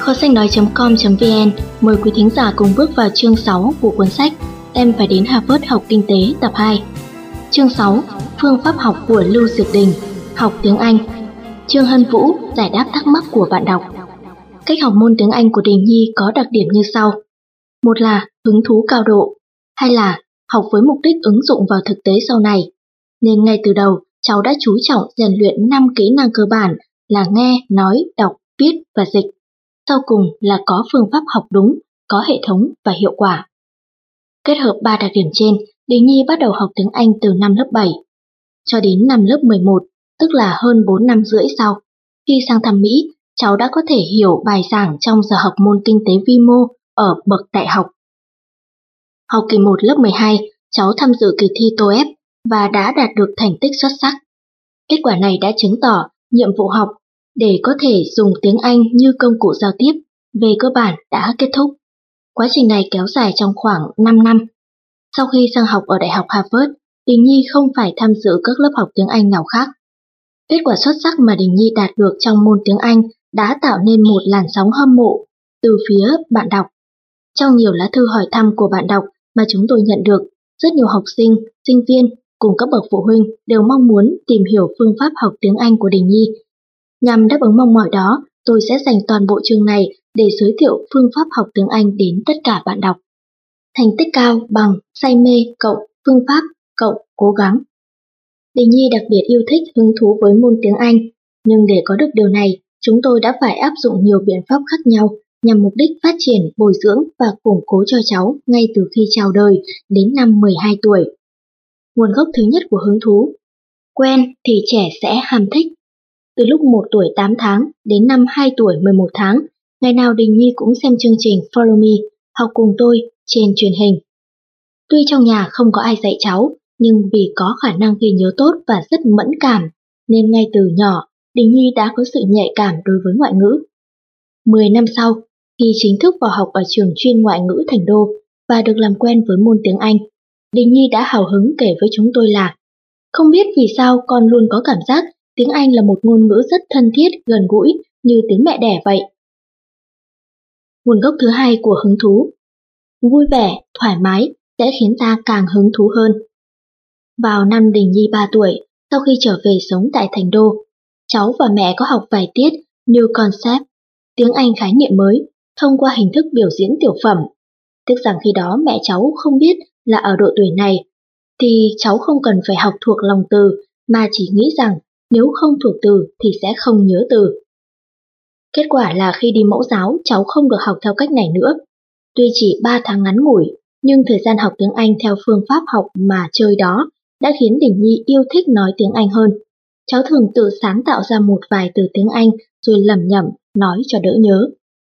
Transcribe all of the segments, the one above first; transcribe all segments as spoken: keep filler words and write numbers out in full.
Kho sách nói chấm com chấm vn mời quý thính giả cùng bước vào chương sáu của cuốn sách Em phải đến Harvard học kinh tế tập hai. Chương sáu, phương pháp học của Lưu Diệc Đình, học tiếng Anh. Trương Hân Vũ giải đáp thắc mắc của bạn đọc. Cách học môn tiếng Anh của Đình Nhi có đặc điểm như sau. Một là hứng thú cao độ, hai là học với mục đích ứng dụng vào thực tế sau này. Nên ngay từ đầu, cháu đã chú trọng rèn luyện năm kỹ năng cơ bản là nghe, nói, đọc, viết và dịch. Sau cùng là có phương pháp học đúng, có hệ thống và hiệu quả. Kết hợp ba đặc điểm trên, Đình Nhi bắt đầu học tiếng Anh từ năm lớp bảy. Cho đến năm lớp mười một, tức là hơn bốn năm rưỡi sau, khi sang thăm Mỹ, cháu đã có thể hiểu bài giảng trong giờ học môn kinh tế vi mô ở bậc đại học. Học kỳ một lớp mười hai, cháu tham dự kỳ thi tô ép và đã đạt được thành tích xuất sắc. Kết quả này đã chứng tỏ nhiệm vụ học để có thể dùng tiếng Anh như công cụ giao tiếp về cơ bản đã kết thúc. Quá trình này kéo dài trong khoảng năm năm. Sau khi sang học ở Đại học Harvard, Đình Nhi không phải tham dự các lớp học tiếng Anh nào khác. Kết quả xuất sắc mà Đình Nhi đạt được trong môn tiếng Anh đã tạo nên một làn sóng hâm mộ từ phía bạn đọc. Trong nhiều lá thư hỏi thăm của bạn đọc mà chúng tôi nhận được, rất nhiều học sinh, sinh viên cùng các bậc phụ huynh đều mong muốn tìm hiểu phương pháp học tiếng Anh của Đình Nhi. Nhằm đáp ứng mong mỏi đó, tôi sẽ dành toàn bộ chương này để giới thiệu phương pháp học tiếng Anh đến tất cả bạn đọc. Thành tích cao bằng say mê cộng phương pháp cộng cố gắng. Đình Nhi đặc biệt yêu thích hứng thú với môn tiếng Anh, nhưng để có được điều này, chúng tôi đã phải áp dụng nhiều biện pháp khác nhau nhằm mục đích phát triển, bồi dưỡng và củng cố cho cháu ngay từ khi chào đời đến năm mười hai tuổi. Nguồn gốc thứ nhất của hứng thú. Quen thì trẻ sẽ ham thích. Từ lúc một tuổi tám tháng đến năm hai tuổi mười một tháng, ngày nào Đình Nhi cũng xem chương trình Follow Me, học cùng tôi trên truyền hình. Tuy trong nhà không có ai dạy cháu, nhưng vì có khả năng ghi nhớ tốt và rất mẫn cảm, nên ngay từ nhỏ, Đình Nhi đã có sự nhạy cảm đối với ngoại ngữ. Mười năm sau, khi chính thức vào học ở trường chuyên ngoại ngữ Thành Đô và được làm quen với môn tiếng Anh, Đình Nhi đã hào hứng kể với chúng tôi là không biết vì sao con luôn có cảm giác tiếng Anh là một ngôn ngữ rất thân thiết, gần gũi như tiếng mẹ đẻ vậy. Nguồn gốc thứ hai của hứng thú. Vui vẻ, thoải mái sẽ khiến ta càng hứng thú hơn. Vào năm Đình Nhi ba tuổi, sau khi trở về sống tại Thành Đô, cháu và mẹ có học vài tiết New Concept, tiếng Anh khái niệm mới, thông qua hình thức biểu diễn tiểu phẩm. Tiếc rằng khi đó mẹ cháu không biết là ở độ tuổi này, thì cháu không cần phải học thuộc lòng từ, mà chỉ nghĩ rằng nếu không thuộc từ thì sẽ không nhớ từ. Kết quả là khi đi mẫu giáo, cháu không được học theo cách này nữa. Tuy chỉ ba tháng ngắn ngủi, nhưng thời gian học tiếng Anh theo phương pháp học mà chơi đó đã khiến Đình Nhi yêu thích nói tiếng Anh hơn. Cháu thường tự sáng tạo ra một vài từ tiếng Anh rồi lẩm nhẩm nói cho đỡ nhớ.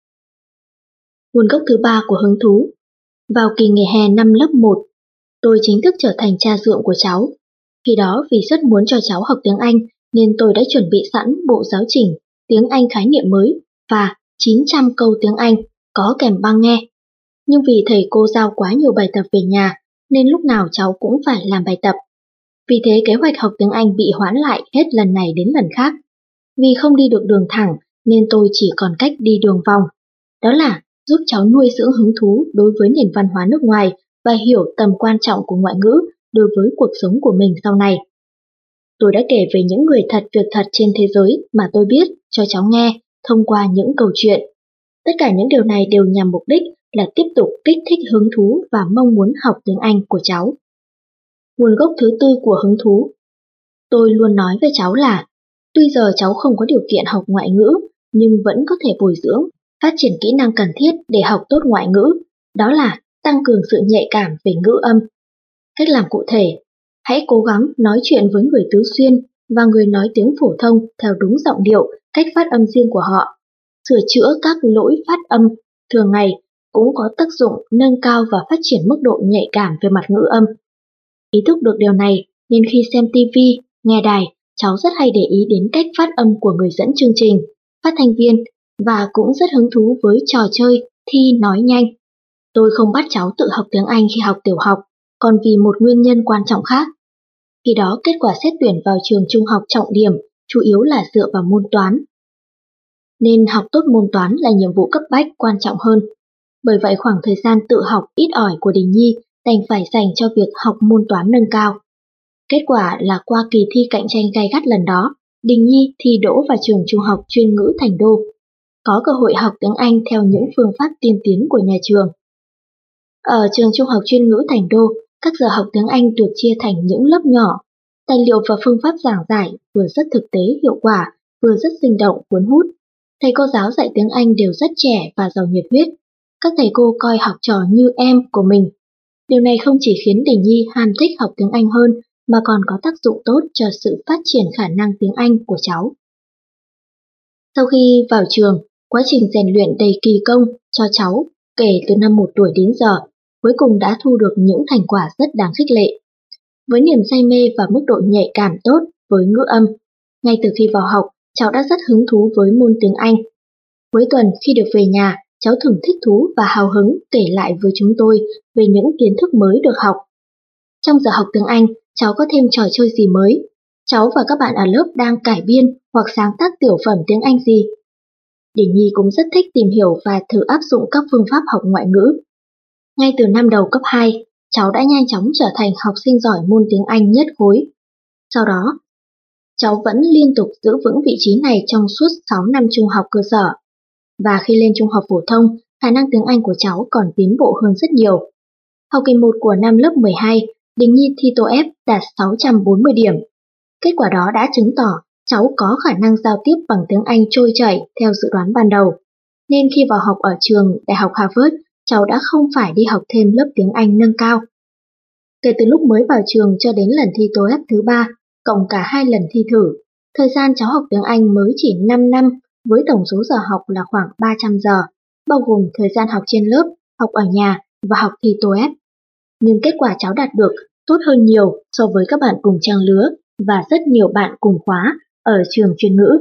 Nguồn gốc thứ ba của hứng thú. Vào kỳ nghỉ hè năm lớp một, tôi chính thức trở thành cha dượng của cháu. Khi đó vì rất muốn cho cháu học tiếng Anh nên tôi đã chuẩn bị sẵn bộ giáo trình tiếng Anh khái niệm mới và chín trăm câu tiếng Anh có kèm băng nghe. Nhưng vì thầy cô giao quá nhiều bài tập về nhà nên lúc nào cháu cũng phải làm bài tập. Vì thế kế hoạch học tiếng Anh bị hoãn lại hết lần này đến lần khác. Vì không đi được đường thẳng nên tôi chỉ còn cách đi đường vòng. Đó là giúp cháu nuôi dưỡng hứng thú đối với nền văn hóa nước ngoài và hiểu tầm quan trọng của ngoại ngữ đối với cuộc sống của mình sau này. Tôi đã kể về những người thật việc thật trên thế giới mà tôi biết cho cháu nghe thông qua những câu chuyện. Tất cả những điều này đều nhằm mục đích là tiếp tục kích thích hứng thú và mong muốn học tiếng Anh của cháu. Nguồn gốc thứ tư của hứng thú. Tôi luôn nói với cháu là tuy giờ cháu không có điều kiện học ngoại ngữ nhưng vẫn có thể bồi dưỡng, phát triển kỹ năng cần thiết để học tốt ngoại ngữ, đó là tăng cường sự nhạy cảm về ngữ âm. Cách làm cụ thể, hãy cố gắng nói chuyện với người tứ xuyên và người nói tiếng phổ thông theo đúng giọng điệu, cách phát âm riêng của họ. Sửa chữa các lỗi phát âm thường ngày cũng có tác dụng nâng cao và phát triển mức độ nhạy cảm về mặt ngữ âm. Ý thức được điều này nên khi xem ti vi, nghe đài, cháu rất hay để ý đến cách phát âm của người dẫn chương trình, phát thanh viên và cũng rất hứng thú với trò chơi, thi nói nhanh. Tôi không bắt cháu tự học tiếng Anh khi học tiểu học, còn vì một nguyên nhân quan trọng khác. Khi đó kết quả xét tuyển vào trường trung học trọng điểm chủ yếu là dựa vào môn toán. nên học tốt môn toán là nhiệm vụ cấp bách quan trọng hơn. Bởi vậy khoảng thời gian tự học ít ỏi của Đình Nhi đành phải dành cho việc học môn toán nâng cao. Kết quả là qua kỳ thi cạnh tranh gay gắt lần đó, Đình Nhi thi đỗ vào trường trung học chuyên ngữ Thành Đô, có cơ hội học tiếng Anh theo những phương pháp tiên tiến của nhà trường. Ở trường trung học chuyên ngữ Thành Đô, các giờ học tiếng Anh được chia thành những lớp nhỏ. Tài liệu và phương pháp giảng giải vừa rất thực tế hiệu quả, vừa rất sinh động cuốn hút. Thầy cô giáo dạy tiếng Anh đều rất trẻ và giàu nhiệt huyết. Các thầy cô coi học trò như em của mình. Điều này không chỉ khiến Đình Nhi ham thích học tiếng Anh hơn, mà còn có tác dụng tốt cho sự phát triển khả năng tiếng Anh của cháu. Sau khi vào trường, quá trình rèn luyện đầy kỳ công cho cháu kể từ năm một tuổi đến giờ, cuối cùng đã thu được những thành quả rất đáng khích lệ. Với niềm say mê và mức độ nhạy cảm tốt với ngữ âm, ngay từ khi vào học, cháu đã rất hứng thú với môn tiếng Anh. Cuối tuần khi được về nhà, cháu thường thích thú và hào hứng kể lại với chúng tôi về những kiến thức mới được học. Trong giờ học tiếng Anh, cháu có thêm trò chơi gì mới? Cháu và các bạn ở lớp đang cải biên hoặc sáng tác tiểu phẩm tiếng Anh gì? Đình Nhi cũng rất thích tìm hiểu và thử áp dụng các phương pháp học ngoại ngữ. Ngay từ năm đầu cấp hai, cháu đã nhanh chóng trở thành học sinh giỏi môn tiếng Anh nhất khối. Sau đó, cháu vẫn liên tục giữ vững vị trí này trong suốt sáu năm trung học cơ sở. Và khi lên trung học phổ thông, khả năng tiếng Anh của cháu còn tiến bộ hơn rất nhiều. Học kỳ một của năm lớp mười hai, Đình Nhi thi TOEFL đạt sáu trăm bốn mươi điểm. Kết quả đó đã chứng tỏ cháu có khả năng giao tiếp bằng tiếng Anh trôi chảy theo dự đoán ban đầu. Nên khi vào học ở trường Đại học Harvard, cháu đã không phải đi học thêm lớp tiếng Anh nâng cao. Kể từ lúc mới vào trường cho đến lần thi TOEFL thứ ba, cộng cả hai lần thi thử, thời gian cháu học tiếng Anh mới chỉ năm năm, với tổng số giờ học là khoảng ba trăm giờ, bao gồm thời gian học trên lớp, học ở nhà và học thi TOEFL. Nhưng kết quả cháu đạt được tốt hơn nhiều so với các bạn cùng trang lứa và rất nhiều bạn cùng khóa ở trường chuyên ngữ.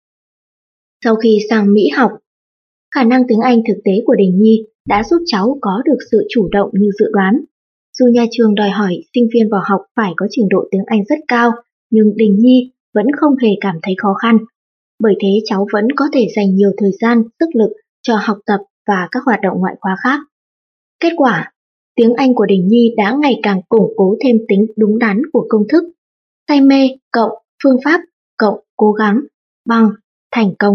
Sau khi sang Mỹ học, khả năng tiếng Anh thực tế của Đình Nhi đã giúp cháu có được sự chủ động như dự đoán. Dù nhà trường đòi hỏi sinh viên vào học phải có trình độ tiếng Anh rất cao, nhưng Đình Nhi vẫn không hề cảm thấy khó khăn. Bởi thế cháu vẫn có thể dành nhiều thời gian, sức lực cho học tập và các hoạt động ngoại khóa khác. Kết quả, tiếng Anh của Đình Nhi đã ngày càng củng cố thêm tính đúng đắn của công thức. Say mê cộng phương pháp cộng cố gắng bằng thành công.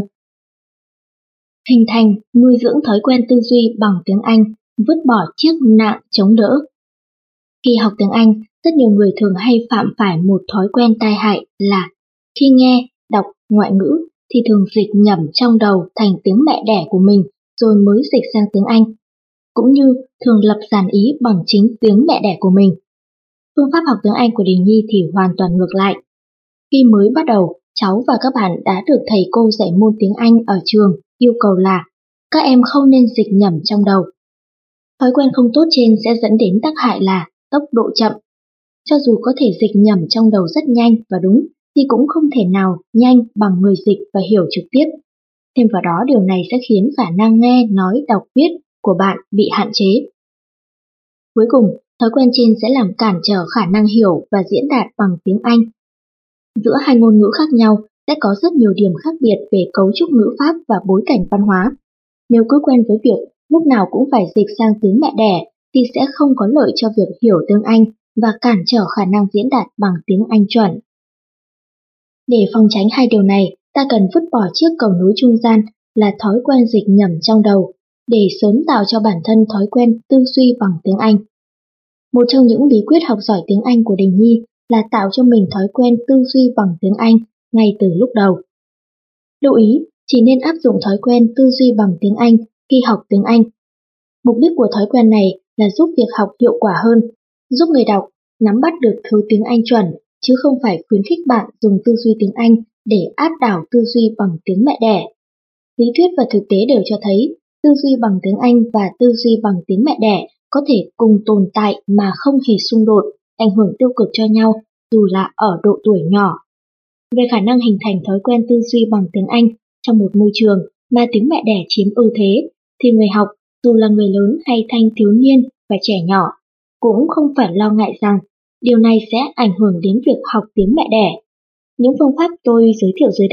Hình thành, nuôi dưỡng thói quen tư duy bằng tiếng Anh, vứt bỏ chiếc nạng chống đỡ. Khi học tiếng Anh, rất nhiều người thường hay phạm phải một thói quen tai hại là khi nghe, đọc ngoại ngữ thì thường dịch nhẩm trong đầu thành tiếng mẹ đẻ của mình rồi mới dịch sang tiếng Anh, cũng như thường lập dàn ý bằng chính tiếng mẹ đẻ của mình. Phương pháp học tiếng Anh của Đình Nhi thì hoàn toàn ngược lại. Khi mới bắt đầu, cháu và các bạn đã được thầy cô dạy môn tiếng Anh ở trường yêu cầu là các em không nên dịch nhẩm trong đầu. Thói quen không tốt trên sẽ dẫn đến tác hại là tốc độ chậm. Cho dù có thể dịch nhẩm trong đầu rất nhanh và đúng, thì cũng không thể nào nhanh bằng người dịch và hiểu trực tiếp. Thêm vào đó điều này sẽ khiến khả năng nghe, nói, đọc, viết của bạn bị hạn chế. Cuối cùng, thói quen trên sẽ làm cản trở khả năng hiểu và diễn đạt bằng tiếng Anh. Giữa hai ngôn ngữ khác nhau sẽ có rất nhiều điểm khác biệt về cấu trúc ngữ pháp và bối cảnh văn hóa. Nếu cứ quen với việc lúc nào cũng phải dịch sang tiếng mẹ đẻ thì sẽ không có lợi cho việc hiểu tiếng Anh và cản trở khả năng diễn đạt bằng tiếng Anh chuẩn. Để phòng tránh hai điều này, ta cần vứt bỏ chiếc cầu nối trung gian là thói quen dịch nhẩm trong đầu để sớm tạo cho bản thân thói quen tư duy bằng tiếng Anh. Một trong những bí quyết học giỏi tiếng Anh của Đình Nhi là tạo cho mình thói quen tư duy bằng tiếng Anh ngay từ lúc đầu. Lưu ý, chỉ nên áp dụng thói quen tư duy bằng tiếng Anh khi học tiếng Anh. Mục đích của thói quen này là giúp việc học hiệu quả hơn, giúp người đọc nắm bắt được thứ tiếng Anh chuẩn, chứ không phải khuyến khích bạn dùng tư duy tiếng Anh để áp đảo tư duy bằng tiếng mẹ đẻ. Lý thuyết và thực tế đều cho thấy, tư duy bằng tiếng Anh và tư duy bằng tiếng mẹ đẻ có thể cùng tồn tại mà không hề xung đột, ảnh hưởng tiêu cực cho nhau dù là ở độ tuổi nhỏ. Về khả năng hình thành thói quen tư duy bằng tiếng Anh trong một môi trường mà tiếng mẹ đẻ chiếm ưu thế, thì người học, dù là người lớn hay thanh thiếu niên và trẻ nhỏ, cũng không phải lo ngại rằng điều này sẽ ảnh hưởng đến việc học tiếng mẹ đẻ. Những phương pháp tôi giới thiệu dưới đây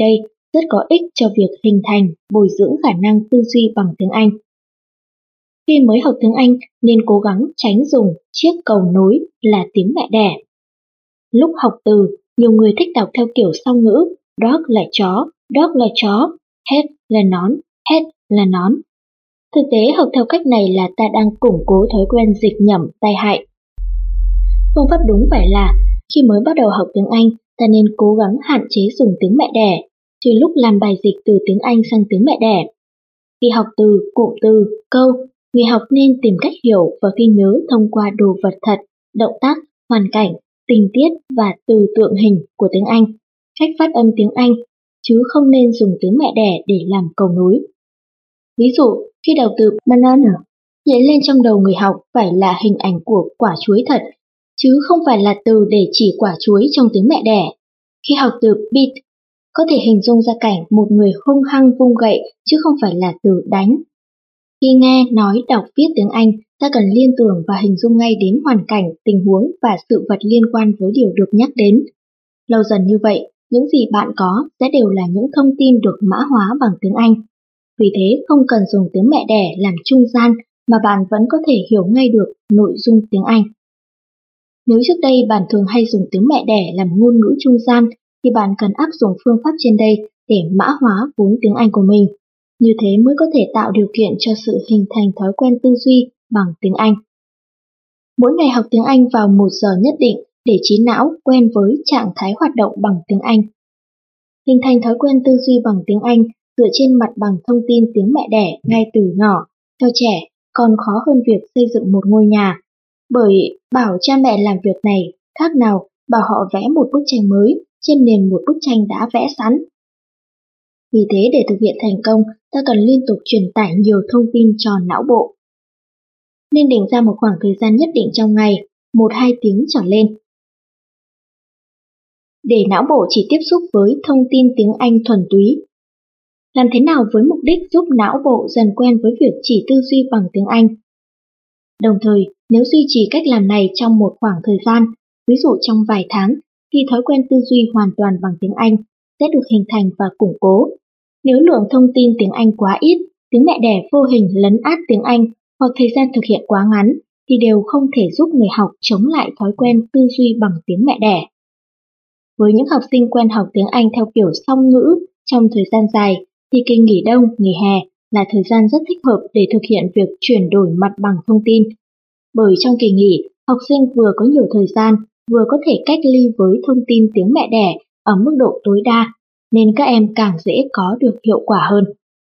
rất có ích cho việc hình thành, bồi dưỡng khả năng tư duy bằng tiếng Anh. Khi mới học tiếng Anh nên cố gắng tránh dùng chiếc cầu nối là tiếng mẹ đẻ. Lúc học từ, nhiều người thích đọc theo kiểu song ngữ, dog là chó, dog là chó, head là nón, head là nón. Thực tế học theo cách này là ta đang củng cố thói quen dịch nhẩm tai hại. Phương pháp đúng phải là khi mới bắt đầu học tiếng Anh, ta nên cố gắng hạn chế dùng tiếng mẹ đẻ, trừ lúc làm bài dịch từ tiếng Anh sang tiếng mẹ đẻ. Khi học từ, cụm từ, câu, người học nên tìm cách hiểu và ghi nhớ thông qua đồ vật thật, động tác, hoàn cảnh, tình tiết và từ tượng hình của tiếng Anh, cách phát âm tiếng Anh, chứ không nên dùng tiếng mẹ đẻ để làm cầu nối. Ví dụ, khi đọc từ banana, hiện lên trong đầu người học phải là hình ảnh của quả chuối thật, chứ không phải là từ để chỉ quả chuối trong tiếng mẹ đẻ. Khi học từ beat, có thể hình dung ra cảnh một người hung hăng vung gậy chứ không phải là từ đánh. Khi nghe, nói, đọc, viết tiếng Anh, ta cần liên tưởng và hình dung ngay đến hoàn cảnh, tình huống và sự vật liên quan với điều được nhắc đến. Lâu dần như vậy, những gì bạn có sẽ đều là những thông tin được mã hóa bằng tiếng Anh. Vì thế không cần dùng tiếng mẹ đẻ làm trung gian mà bạn vẫn có thể hiểu ngay được nội dung tiếng Anh. Nếu trước đây bạn thường hay dùng tiếng mẹ đẻ làm ngôn ngữ trung gian, thì bạn cần áp dụng phương pháp trên đây để mã hóa vốn tiếng Anh của mình. Như thế mới có thể tạo điều kiện cho sự hình thành thói quen tư duy bằng tiếng Anh. Mỗi ngày học tiếng Anh vào một giờ nhất định để trí não quen với trạng thái hoạt động bằng tiếng Anh. Hình thành thói quen tư duy bằng tiếng Anh dựa trên mặt bằng thông tin tiếng mẹ đẻ ngay từ nhỏ, cho trẻ còn khó hơn việc xây dựng một ngôi nhà. Bởi bảo cha mẹ làm việc này khác nào bảo họ vẽ một bức tranh mới trên nền một bức tranh đã vẽ sẵn. Vì thế để thực hiện thành công, ta cần liên tục truyền tải nhiều thông tin cho não bộ. Nên định ra một khoảng thời gian nhất định trong ngày, một đến hai tiếng trở lên, để não bộ chỉ tiếp xúc với thông tin tiếng Anh thuần túy. Làm thế nào với mục đích giúp não bộ dần quen với việc chỉ tư duy bằng tiếng Anh? Đồng thời, nếu duy trì cách làm này trong một khoảng thời gian, ví dụ trong vài tháng, thì thói quen tư duy hoàn toàn bằng tiếng Anh sẽ được hình thành và củng cố. Nếu lượng thông tin tiếng Anh quá ít, tiếng mẹ đẻ vô hình lấn át tiếng Anh hoặc thời gian thực hiện quá ngắn, thì đều không thể giúp người học chống lại thói quen tư duy bằng tiếng mẹ đẻ. Với những học sinh quen học tiếng Anh theo kiểu song ngữ trong thời gian dài, thì kỳ nghỉ đông, nghỉ hè là thời gian rất thích hợp để thực hiện việc chuyển đổi mặt bằng thông tin. Bởi trong kỳ nghỉ, học sinh vừa có nhiều thời gian, vừa có thể cách ly với thông tin tiếng mẹ đẻ ở mức độ tối đa, nên các em càng dễ có được hiệu quả hơn.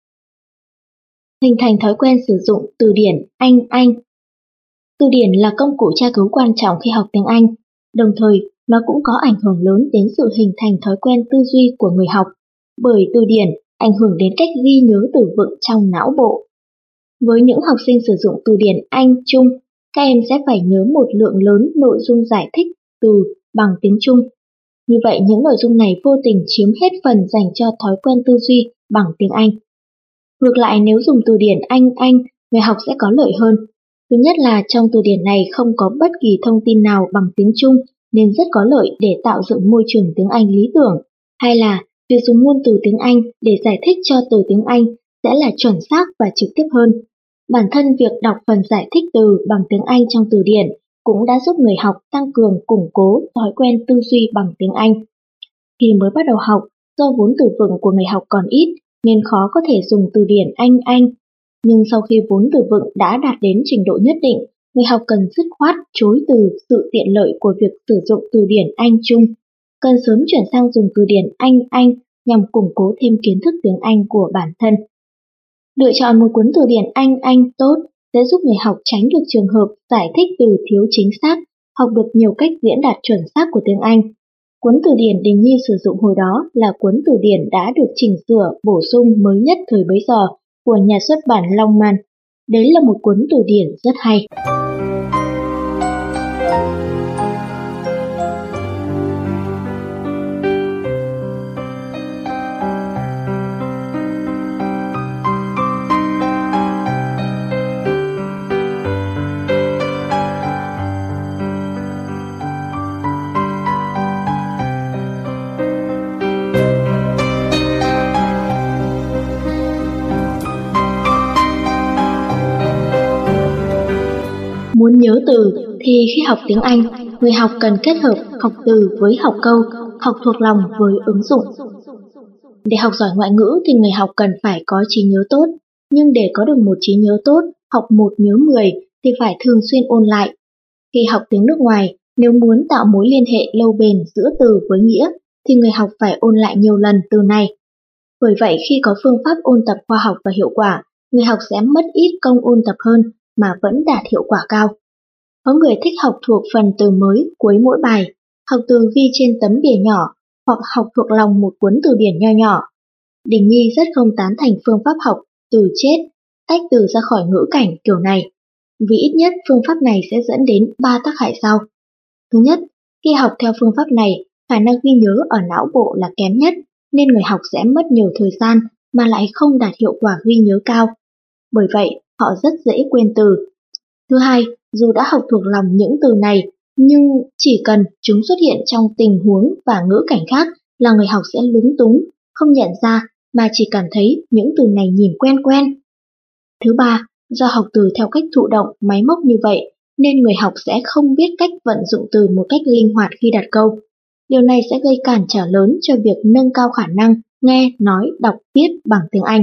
Hình thành thói quen sử dụng từ điển Anh Anh. Từ điển là công cụ tra cứu quan trọng khi học tiếng Anh, đồng thời nó cũng có ảnh hưởng lớn đến sự hình thành thói quen tư duy của người học, bởi từ điển ảnh hưởng đến cách ghi nhớ từ vựng trong não bộ. Với những học sinh sử dụng từ điển Anh Trung, các em sẽ phải nhớ một lượng lớn nội dung giải thích từ bằng tiếng Trung. Như vậy những nội dung này vô tình chiếm hết phần dành cho thói quen tư duy bằng tiếng Anh. Ngược lại, nếu dùng từ điển Anh Anh, người học sẽ có lợi hơn. Thứ nhất là trong từ điển này không có bất kỳ thông tin nào bằng tiếng Trung, nên rất có lợi để tạo dựng môi trường tiếng Anh lý tưởng. Hay là việc dùng ngôn từ tiếng Anh để giải thích cho từ tiếng Anh sẽ là chuẩn xác và trực tiếp hơn. Bản thân việc đọc phần giải thích từ bằng tiếng Anh trong từ điển cũng đã giúp người học tăng cường củng cố thói quen tư duy bằng tiếng Anh. Khi mới bắt đầu học, do vốn từ vựng của người học còn ít nên khó có thể dùng từ điển Anh Anh. Nhưng sau khi vốn từ vựng đã đạt đến trình độ nhất định, người học cần dứt khoát chối từ sự tiện lợi của việc sử dụng từ điển Anh Trung, cần sớm chuyển sang dùng từ điển Anh Anh nhằm củng cố thêm kiến thức tiếng Anh của bản thân. Lựa chọn một cuốn từ điển Anh Anh tốt sẽ giúp người học tránh được trường hợp giải thích từ thiếu chính xác, học được nhiều cách diễn đạt chuẩn xác của tiếng Anh. Cuốn từ điển Đình Nhi sử dụng hồi đó là cuốn từ điển đã được chỉnh sửa, bổ sung mới nhất thời bấy giờ của nhà xuất bản Long Man. Đấy là một cuốn từ điển rất hay. Muốn nhớ từ thì khi học tiếng Anh, người học cần kết hợp học từ với học câu, học thuộc lòng với ứng dụng. Để học giỏi ngoại ngữ thì người học cần phải có trí nhớ tốt, nhưng để có được một trí nhớ tốt, học một nhớ mười thì phải thường xuyên ôn lại. Khi học tiếng nước ngoài, nếu muốn tạo mối liên hệ lâu bền giữa từ với nghĩa, thì người học phải ôn lại nhiều lần từ này. Bởi vậy khi có phương pháp ôn tập khoa học và hiệu quả, người học sẽ mất ít công ôn tập hơn mà vẫn đạt hiệu quả cao. Có người thích học thuộc phần từ mới cuối mỗi bài, học từ ghi trên tấm bìa nhỏ hoặc học thuộc lòng một cuốn từ điển nho nhỏ. Đình Nhi rất không tán thành phương pháp học từ chết, tách từ ra khỏi ngữ cảnh kiểu này, vì ít nhất phương pháp này sẽ dẫn đến ba tác hại sau. Thứ nhất, khi học theo phương pháp này, khả năng ghi nhớ ở não bộ là kém nhất, nên người học sẽ mất nhiều thời gian mà lại không đạt hiệu quả ghi nhớ cao. Bởi vậy, họ rất dễ quên từ. Thứ hai, dù đã học thuộc lòng những từ này, nhưng chỉ cần chúng xuất hiện trong tình huống và ngữ cảnh khác là người học sẽ lúng túng, không nhận ra mà chỉ cảm thấy những từ này nhìn quen quen. Thứ ba, do học từ theo cách thụ động, máy móc như vậy, nên người học sẽ không biết cách vận dụng từ một cách linh hoạt khi đặt câu. Điều này sẽ gây cản trở lớn cho việc nâng cao khả năng nghe, nói, đọc, viết bằng tiếng Anh.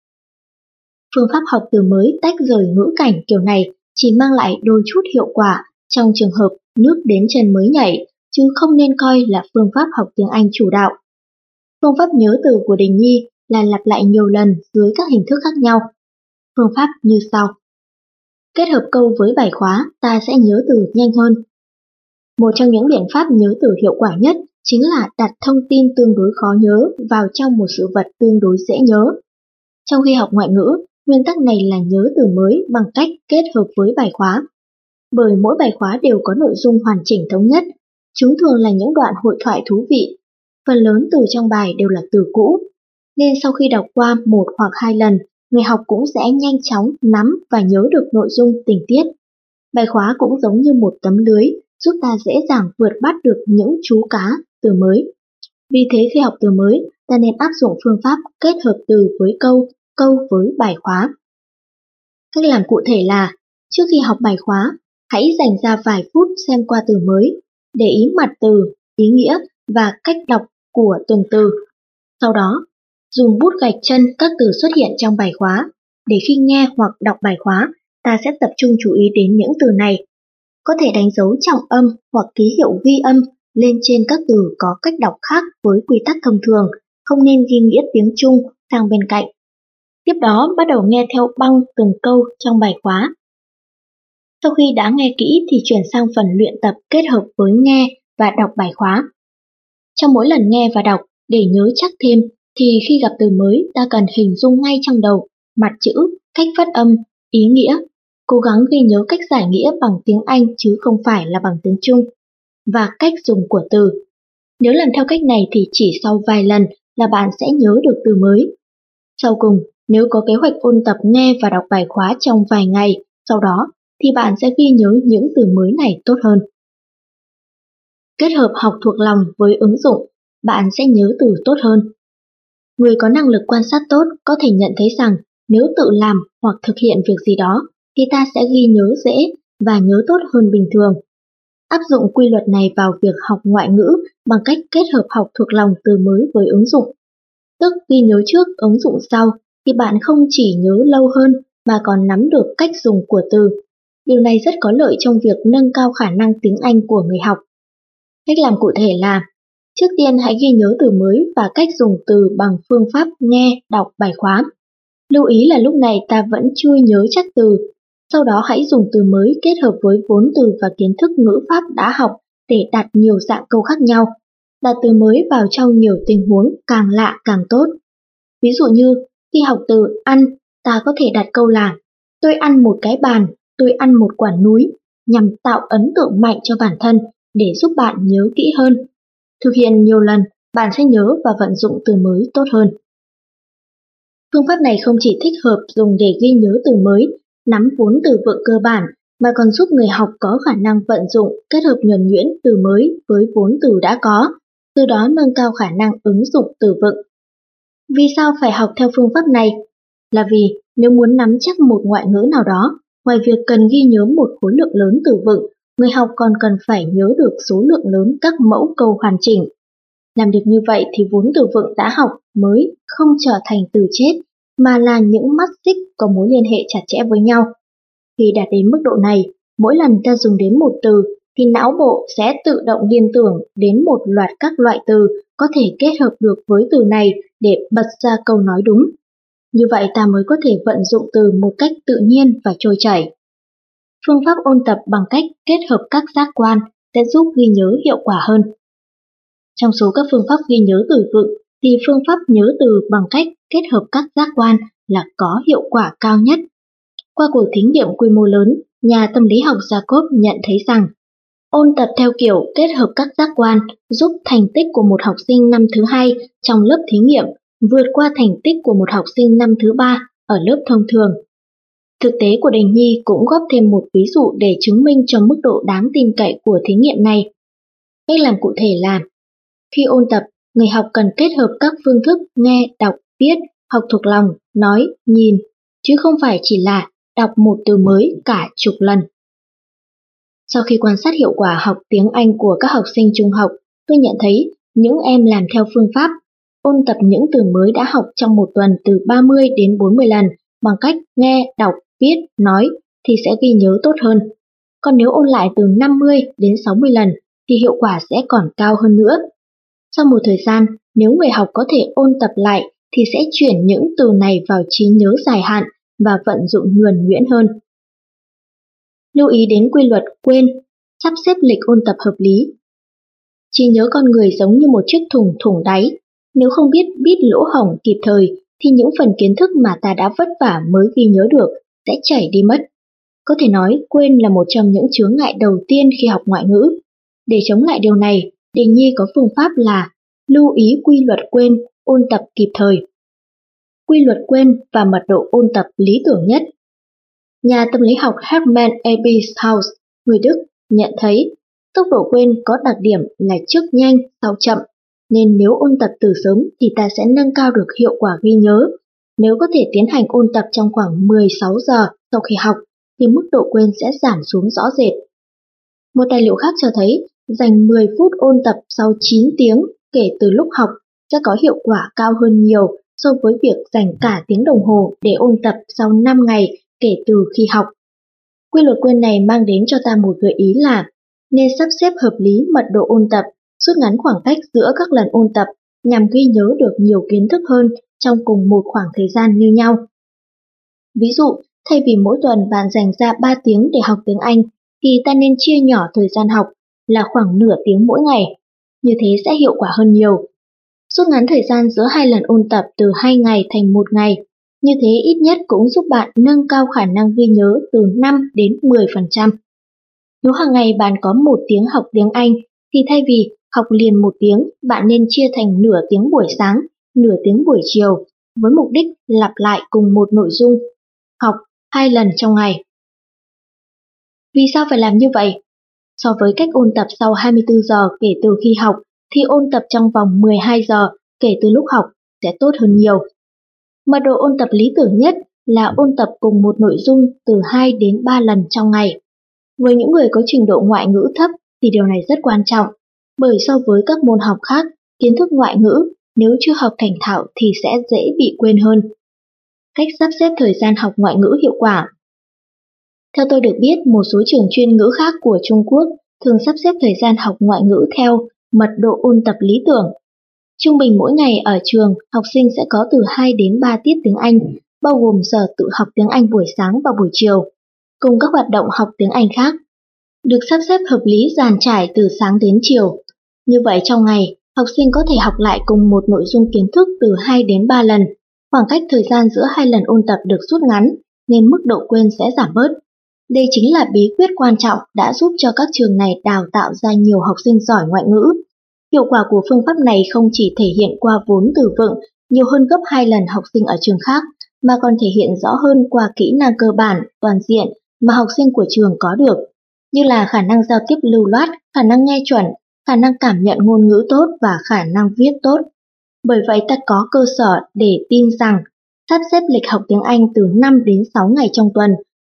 Phương pháp học từ mới tách rời ngữ cảnh kiểu này chỉ mang lại đôi chút hiệu quả trong trường hợp nước đến chân mới nhảy, chứ không nên coi là phương pháp học tiếng Anh chủ đạo. Phương pháp nhớ từ của Đình Nhi là lặp lại nhiều lần dưới các hình thức khác nhau. Phương pháp như sau. Kết hợp câu với bài khóa, ta sẽ nhớ từ nhanh hơn. Một trong những biện pháp nhớ từ hiệu quả nhất chính là đặt thông tin tương đối khó nhớ vào trong một sự vật tương đối dễ nhớ. Trong khi học ngoại ngữ, nguyên tắc này là nhớ từ mới bằng cách kết hợp với bài khóa. Bởi mỗi bài khóa đều có nội dung hoàn chỉnh thống nhất, chúng thường là những đoạn hội thoại thú vị. Phần lớn từ trong bài đều là từ cũ, nên sau khi đọc qua một hoặc hai lần, người học cũng sẽ nhanh chóng nắm và nhớ được nội dung tình tiết. Bài khóa cũng giống như một tấm lưới, giúp ta dễ dàng vượt bắt được những chú cá từ mới. Vì thế khi học từ mới, ta nên áp dụng phương pháp kết hợp từ với câu, câu với bài khóa. Cách làm cụ thể là, trước khi học bài khóa, hãy dành ra vài phút xem qua từ mới, để ý mặt từ, ý nghĩa và cách đọc của từng từ. Sau đó, dùng bút gạch chân các từ xuất hiện trong bài khóa, để khi nghe hoặc đọc bài khóa, ta sẽ tập trung chú ý đến những từ này. Có thể đánh dấu trọng âm hoặc ký hiệu ghi âm lên trên các từ có cách đọc khác với quy tắc thông thường, không nên ghi nghĩa tiếng Trung sang bên cạnh. Tiếp đó bắt đầu nghe theo băng từng câu trong bài khóa. Sau khi đã nghe kỹ thì chuyển sang phần luyện tập kết hợp với nghe và đọc bài khóa. Trong mỗi lần nghe và đọc, để nhớ chắc thêm, thì khi gặp từ mới ta cần hình dung ngay trong đầu, mặt chữ, cách phát âm, ý nghĩa. Cố gắng ghi nhớ cách giải nghĩa bằng tiếng Anh chứ không phải là bằng tiếng Trung, và cách dùng của từ. Nếu làm theo cách này thì chỉ sau vài lần là bạn sẽ nhớ được từ mới. Sau cùng, nếu có kế hoạch ôn tập nghe và đọc bài khóa trong vài ngày, sau đó thì bạn sẽ ghi nhớ những từ mới này tốt hơn. Kết hợp học thuộc lòng với ứng dụng, bạn sẽ nhớ từ tốt hơn. Người có năng lực quan sát tốt có thể nhận thấy rằng nếu tự làm hoặc thực hiện việc gì đó thì ta sẽ ghi nhớ dễ và nhớ tốt hơn bình thường. Áp dụng quy luật này vào việc học ngoại ngữ bằng cách kết hợp học thuộc lòng từ mới với ứng dụng. Tức ghi nhớ trước, ứng dụng sau, thì bạn không chỉ nhớ lâu hơn mà còn nắm được cách dùng của từ. Điều này rất có lợi trong việc nâng cao khả năng tiếng Anh của người học. Cách làm cụ thể là, trước tiên hãy ghi nhớ từ mới và cách dùng từ bằng phương pháp nghe, đọc bài khóa. Lưu ý là lúc này ta vẫn chưa nhớ chắc từ. Sau đó hãy dùng từ mới kết hợp với vốn từ và kiến thức ngữ pháp đã học để đặt nhiều dạng câu khác nhau. Đặt từ mới vào trong nhiều tình huống càng lạ càng tốt. Ví dụ như, khi học từ ăn, ta có thể đặt câu là tôi ăn một cái bàn, tôi ăn một quả núi, nhằm tạo ấn tượng mạnh cho bản thân để giúp bạn nhớ kỹ hơn. Thực hiện nhiều lần, bạn sẽ nhớ và vận dụng từ mới tốt hơn. Phương pháp này không chỉ thích hợp dùng để ghi nhớ từ mới, nắm vốn từ vựng cơ bản, mà còn giúp người học có khả năng vận dụng kết hợp nhuần nhuyễn từ mới với vốn từ đã có, từ đó nâng cao khả năng ứng dụng từ vựng. Vì sao phải học theo phương pháp này? Là vì nếu muốn nắm chắc một ngoại ngữ nào đó, Ngoài việc cần ghi nhớ một khối lượng lớn từ vựng, người học còn cần phải nhớ được số lượng lớn các mẫu câu hoàn chỉnh. Làm được như vậy thì vốn từ vựng đã học mới không trở thành từ chết, mà là những mắt xích có mối liên hệ chặt chẽ với nhau. Khi đạt đến mức độ này, mỗi lần ta dùng đến một từ thì não bộ sẽ tự động liên tưởng đến một loạt các loại từ có thể kết hợp được với từ này để bật ra câu nói đúng. Như vậy ta mới có thể vận dụng từ một cách tự nhiên và trôi chảy. Phương pháp ôn tập bằng cách kết hợp các giác quan sẽ giúp ghi nhớ hiệu quả hơn. Trong số các phương pháp ghi nhớ từ vựng thì phương pháp nhớ từ bằng cách kết hợp các giác quan là có hiệu quả cao nhất. Qua cuộc thí nghiệm quy mô lớn, nhà tâm lý học Jacob nhận thấy rằng ôn tập theo kiểu kết hợp các giác quan giúp thành tích của một học sinh năm thứ hai trong lớp thí nghiệm vượt qua thành tích của một học sinh năm thứ ba ở lớp thông thường. Thực tế của Đình Nhi cũng góp thêm một ví dụ để chứng minh cho mức độ đáng tin cậy của thí nghiệm này. Cách làm cụ thể là, khi ôn tập, người học cần kết hợp các phương thức nghe, đọc, viết, học thuộc lòng, nói, nhìn, chứ không phải chỉ là đọc một từ mới cả chục lần. Sau khi quan sát hiệu quả học tiếng Anh của các học sinh trung học, tôi nhận thấy những em làm theo phương pháp ôn tập những từ mới đã học trong một tuần từ ba mươi đến bốn mươi lần bằng cách nghe, đọc, viết, nói thì sẽ ghi nhớ tốt hơn. Còn nếu ôn lại từ năm mươi đến sáu mươi lần thì hiệu quả sẽ còn cao hơn nữa. Sau một thời gian, nếu người học có thể ôn tập lại thì sẽ chuyển những từ này vào trí nhớ dài hạn và vận dụng nhuần nhuyễn hơn. Lưu ý đến quy luật quên, sắp xếp lịch ôn tập hợp lý. Trí nhớ con người giống như một chiếc thùng thủng đáy. Nếu không biết bít lỗ hổng kịp thời thì những phần kiến thức mà ta đã vất vả mới ghi nhớ được sẽ chảy đi mất. Có thể nói quên là một trong những chướng ngại đầu tiên khi học ngoại ngữ. Để chống lại điều này, Đình Nhi có phương pháp là lưu ý quy luật quên, ôn tập kịp thời. Quy luật quên và mật độ ôn tập lý tưởng nhất. Nhà tâm lý học Hermann Ebbinghaus, người Đức, nhận thấy tốc độ quên có đặc điểm là trước nhanh sau chậm, nên nếu ôn tập từ sớm thì ta sẽ nâng cao được hiệu quả ghi nhớ. Nếu có thể tiến hành ôn tập trong khoảng mười sáu giờ sau khi học thì mức độ quên sẽ giảm xuống rõ rệt. Một tài liệu khác cho thấy dành mười phút ôn tập sau chín tiếng kể từ lúc học sẽ có hiệu quả cao hơn nhiều so với việc dành cả tiếng đồng hồ để ôn tập sau năm ngày kể từ khi học. Quy luật quên này mang đến cho ta một gợi ý là nên sắp xếp hợp lý mật độ ôn tập, rút ngắn khoảng cách giữa các lần ôn tập nhằm ghi nhớ được nhiều kiến thức hơn trong cùng một khoảng thời gian như nhau. Ví dụ, thay vì mỗi tuần bạn dành ra ba tiếng để học tiếng Anh, thì ta nên chia nhỏ thời gian học là khoảng nửa tiếng mỗi ngày. Như thế sẽ hiệu quả hơn nhiều. Rút ngắn thời gian giữa hai lần ôn tập từ hai ngày thành một ngày. Như thế ít nhất cũng giúp bạn nâng cao khả năng ghi nhớ từ năm đến mười phần trăm. Nếu hàng ngày bạn có một tiếng học tiếng Anh, thì thay vì học liền một tiếng, bạn nên chia thành nửa tiếng buổi sáng, nửa tiếng buổi chiều, với mục đích lặp lại cùng một nội dung, học hai lần trong ngày. Vì sao phải làm như vậy? So với cách ôn tập sau hai mươi tư giờ kể từ khi học, thì ôn tập trong vòng mười hai giờ kể từ lúc học sẽ tốt hơn nhiều. Mật độ ôn tập lý tưởng nhất là ôn tập cùng một nội dung từ hai đến ba lần trong ngày. Với những người có trình độ ngoại ngữ thấp thì điều này rất quan trọng, bởi so với các môn học khác, kiến thức ngoại ngữ nếu chưa học thành thạo thì sẽ dễ bị quên hơn. Cách sắp xếp thời gian học ngoại ngữ hiệu quả. Theo tôi được biết, một số trường chuyên ngữ khác của Trung Quốc thường sắp xếp thời gian học ngoại ngữ theo mật độ ôn tập lý tưởng. Trung bình mỗi ngày ở trường, học sinh sẽ có từ hai đến ba tiết tiếng Anh, bao gồm giờ tự học tiếng Anh buổi sáng và buổi chiều, cùng các hoạt động học tiếng Anh khác, được sắp xếp hợp lý dàn trải từ sáng đến chiều. Như vậy trong ngày, học sinh có thể học lại cùng một nội dung kiến thức từ hai đến ba lần, khoảng cách thời gian giữa hai lần ôn tập được rút ngắn, nên mức độ quên sẽ giảm bớt. Đây chính là bí quyết quan trọng đã giúp cho các trường này đào tạo ra nhiều học sinh giỏi ngoại ngữ. Hiệu quả của phương pháp này không chỉ thể hiện qua vốn từ vựng nhiều hơn gấp hai lần học sinh ở trường khác, mà còn thể hiện rõ hơn qua kỹ năng cơ bản, toàn diện mà học sinh của trường có được, như là khả năng giao tiếp lưu loát, khả năng nghe chuẩn, khả năng cảm nhận ngôn ngữ tốt và khả năng viết tốt. Bởi vậy ta có cơ sở để tin rằng sắp xếp lịch học tiếng Anh từ năm đến sáu ngày trong tuần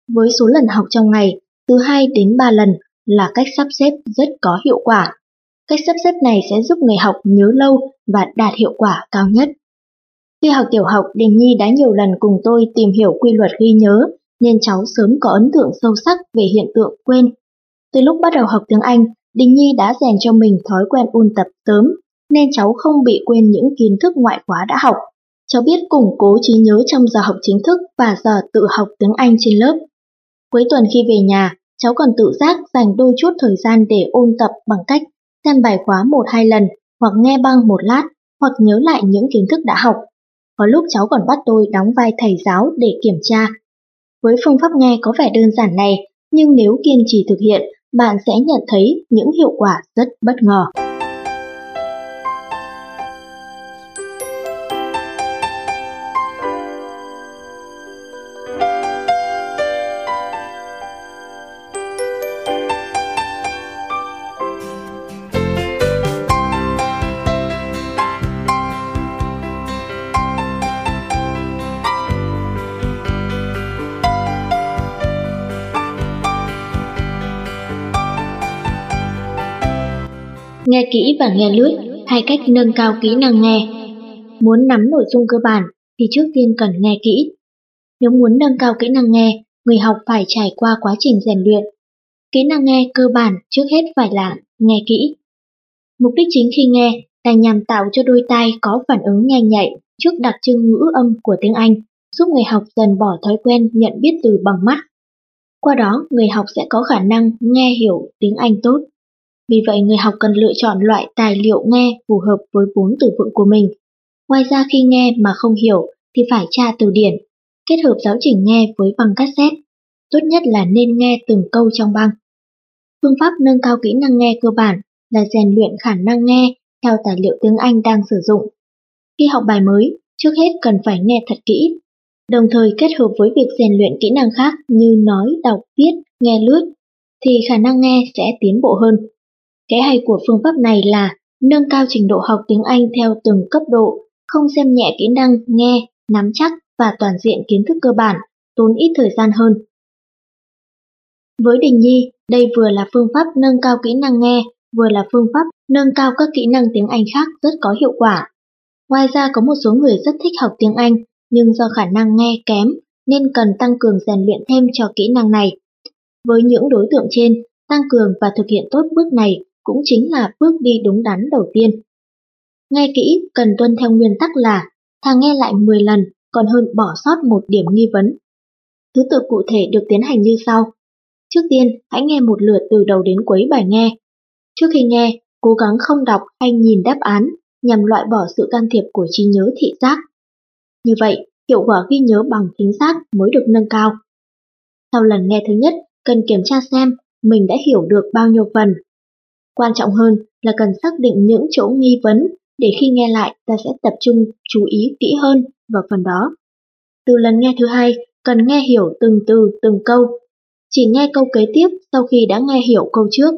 Với số lần học trong ngày, từ hai đến ba lần là cách sắp xếp rất có hiệu quả. Cách sắp xếp này sẽ giúp người học nhớ lâu và đạt hiệu quả cao nhất. Khi học tiểu học, Đình Nhi đã nhiều lần cùng tôi tìm hiểu quy luật ghi nhớ, nên cháu sớm có ấn tượng sâu sắc về hiện tượng quên. Từ lúc bắt đầu học tiếng Anh, Đình Nhi đã rèn cho mình thói quen ôn tập sớm, nên cháu không bị quên những kiến thức ngoại khóa đã học. Cháu biết củng cố trí nhớ trong giờ học chính thức và giờ tự học tiếng Anh trên lớp. Cuối tuần khi về nhà, cháu còn tự giác dành đôi chút thời gian để ôn tập bằng cách xem bài khóa một hai lần, hoặc nghe băng một lát, hoặc nhớ lại những kiến thức đã học. Có lúc cháu còn bắt tôi đóng vai thầy giáo để kiểm tra. Với phương pháp nghe có vẻ đơn giản này, nhưng nếu kiên trì thực hiện, bạn sẽ nhận thấy những hiệu quả rất bất ngờ. Nghe kỹ và nghe lướt, hai cách nâng cao kỹ năng nghe. Muốn nắm nội dung cơ bản thì trước tiên cần nghe kỹ. Nếu muốn nâng cao kỹ năng nghe, người học phải trải qua quá trình rèn luyện. Kỹ năng nghe cơ bản trước hết phải là nghe kỹ. Mục đích chính khi nghe là nhằm tạo cho đôi tai có phản ứng nhanh nhạy trước đặc trưng ngữ âm của tiếng Anh, giúp người học dần bỏ thói quen nhận biết từ bằng mắt. Qua đó, người học sẽ có khả năng nghe hiểu tiếng Anh tốt. Vì vậy, người học cần lựa chọn loại tài liệu nghe phù hợp với vốn từ vựng của mình. Ngoài ra, khi nghe mà không hiểu thì phải tra từ điển, kết hợp giáo trình nghe với băng cassette. Tốt nhất là nên nghe từng câu trong băng. Phương pháp nâng cao kỹ năng nghe cơ bản là rèn luyện khả năng nghe theo tài liệu tiếng Anh đang sử dụng. Khi học bài mới, trước hết cần phải nghe thật kỹ, đồng thời kết hợp với việc rèn luyện kỹ năng khác như nói, đọc, viết, nghe lướt, thì khả năng nghe sẽ tiến bộ hơn. Cái hay của phương pháp này là nâng cao trình độ học tiếng Anh theo từng cấp độ, không xem nhẹ kỹ năng nghe, nắm chắc và toàn diện kiến thức cơ bản, tốn ít thời gian hơn. Với Đình Nhi, đây vừa là phương pháp nâng cao kỹ năng nghe, vừa là phương pháp nâng cao các kỹ năng tiếng Anh khác rất có hiệu quả. Ngoài ra có một số người rất thích học tiếng Anh, nhưng do khả năng nghe kém nên cần tăng cường rèn luyện thêm cho kỹ năng này. Với những đối tượng trên, tăng cường và thực hiện tốt bước này cũng chính là bước đi đúng đắn đầu tiên. Nghe kỹ cần tuân theo nguyên tắc là thà nghe lại mười lần còn hơn bỏ sót một điểm nghi vấn. Thứ tự cụ thể được tiến hành như sau. Trước tiên, hãy nghe một lượt từ đầu đến cuối bài nghe. Trước khi nghe, cố gắng không đọc hay nhìn đáp án nhằm loại bỏ sự can thiệp của trí nhớ thị giác. Như vậy, hiệu quả ghi nhớ bằng thính giác mới được nâng cao. Sau lần nghe thứ nhất, cần kiểm tra xem mình đã hiểu được bao nhiêu phần. Quan trọng hơn là cần xác định những chỗ nghi vấn để khi nghe lại ta sẽ tập trung chú ý kỹ hơn vào phần đó. Từ lần nghe thứ hai, cần nghe hiểu từng từ từng câu. Chỉ nghe câu kế tiếp sau khi đã nghe hiểu câu trước.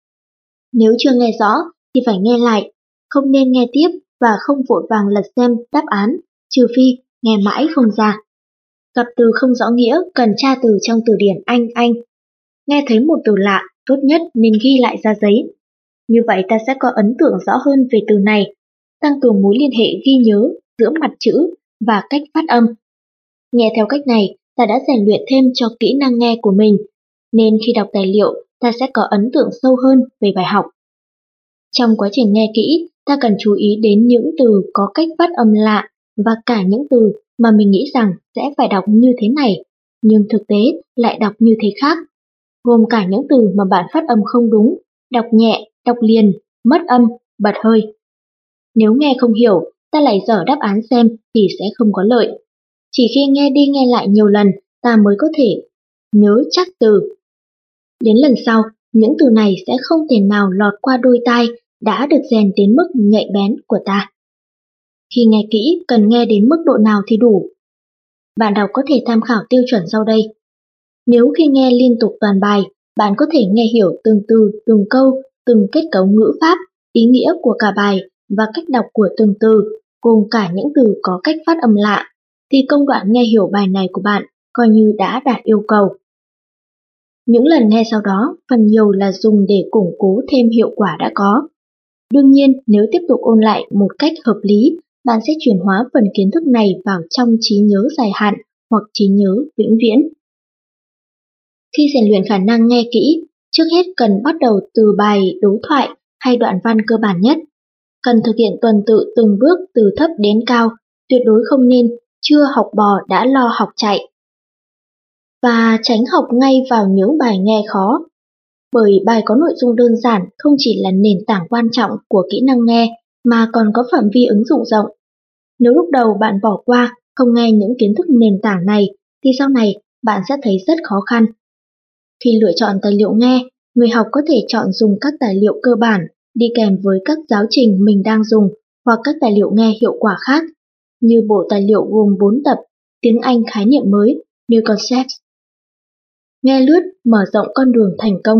Nếu chưa nghe rõ thì phải nghe lại, không nên nghe tiếp và không vội vàng lật xem đáp án, trừ phi nghe mãi không ra. Gặp từ không rõ nghĩa cần tra từ trong từ điển Anh Anh. Nghe thấy một từ lạ, tốt nhất nên ghi lại ra giấy. Như vậy ta sẽ có ấn tượng rõ hơn về từ này, tăng cường mối liên hệ ghi nhớ giữa mặt chữ và cách phát âm. Nghe theo cách này, ta đã rèn luyện thêm cho kỹ năng nghe của mình, nên khi đọc tài liệu, ta sẽ có ấn tượng sâu hơn về bài học. Trong quá trình nghe kỹ, ta cần chú ý đến những từ có cách phát âm lạ và cả những từ mà mình nghĩ rằng sẽ phải đọc như thế này, nhưng thực tế lại đọc như thế khác, gồm cả những từ mà bạn phát âm không đúng, đọc nhẹ, đọc liền, mất âm, bật hơi. Nếu nghe không hiểu, ta lại dở đáp án xem thì sẽ không có lợi. Chỉ khi nghe đi nghe lại nhiều lần, ta mới có thể nhớ chắc từ. Đến lần sau, những từ này sẽ không thể nào lọt qua đôi tai đã được rèn đến mức nhạy bén của ta. Khi nghe kỹ, cần nghe đến mức độ nào thì đủ. Bạn đọc có thể tham khảo tiêu chuẩn sau đây. Nếu khi nghe liên tục toàn bài, bạn có thể nghe hiểu từng từ, từng câu, từng kết cấu ngữ pháp, ý nghĩa của cả bài và cách đọc của từng từ, gồm cả những từ có cách phát âm lạ, thì công đoạn nghe hiểu bài này của bạn coi như đã đạt yêu cầu. Những lần nghe sau đó phần nhiều là dùng để củng cố thêm hiệu quả đã có. Đương nhiên, nếu tiếp tục ôn lại một cách hợp lý, bạn sẽ chuyển hóa phần kiến thức này vào trong trí nhớ dài hạn hoặc trí nhớ vĩnh viễn. Khi rèn luyện khả năng nghe kỹ, trước hết cần bắt đầu từ bài đối thoại hay đoạn văn cơ bản nhất. Cần thực hiện tuần tự từng bước từ thấp đến cao, tuyệt đối không nên chưa học bò đã lo học chạy. Và tránh học ngay vào những bài nghe khó, bởi bài có nội dung đơn giản không chỉ là nền tảng quan trọng của kỹ năng nghe mà còn có phạm vi ứng dụng rộng. Nếu lúc đầu bạn bỏ qua, không nghe những kiến thức nền tảng này, thì sau này bạn sẽ thấy rất khó khăn. Khi lựa chọn tài liệu nghe, người học có thể chọn dùng các tài liệu cơ bản đi kèm với các giáo trình mình đang dùng hoặc các tài liệu nghe hiệu quả khác, như bộ tài liệu gồm bốn tập, tiếng Anh khái niệm mới, New Concepts. Nghe lướt mở rộng con đường thành công.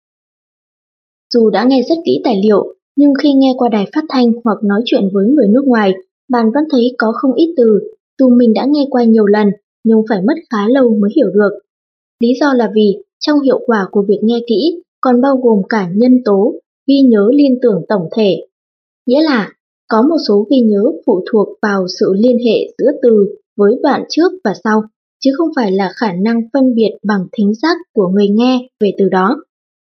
Dù đã nghe rất kỹ tài liệu, nhưng khi nghe qua đài phát thanh hoặc nói chuyện với người nước ngoài, bạn vẫn thấy có không ít từ, dù mình đã nghe qua nhiều lần, nhưng phải mất khá lâu mới hiểu được. Lý do là vì trong hiệu quả của việc nghe kỹ còn bao gồm cả nhân tố ghi nhớ liên tưởng tổng thể. Nghĩa là có một số ghi nhớ phụ thuộc vào sự liên hệ giữa từ với đoạn trước và sau, chứ không phải là khả năng phân biệt bằng thính giác của người nghe về từ đó.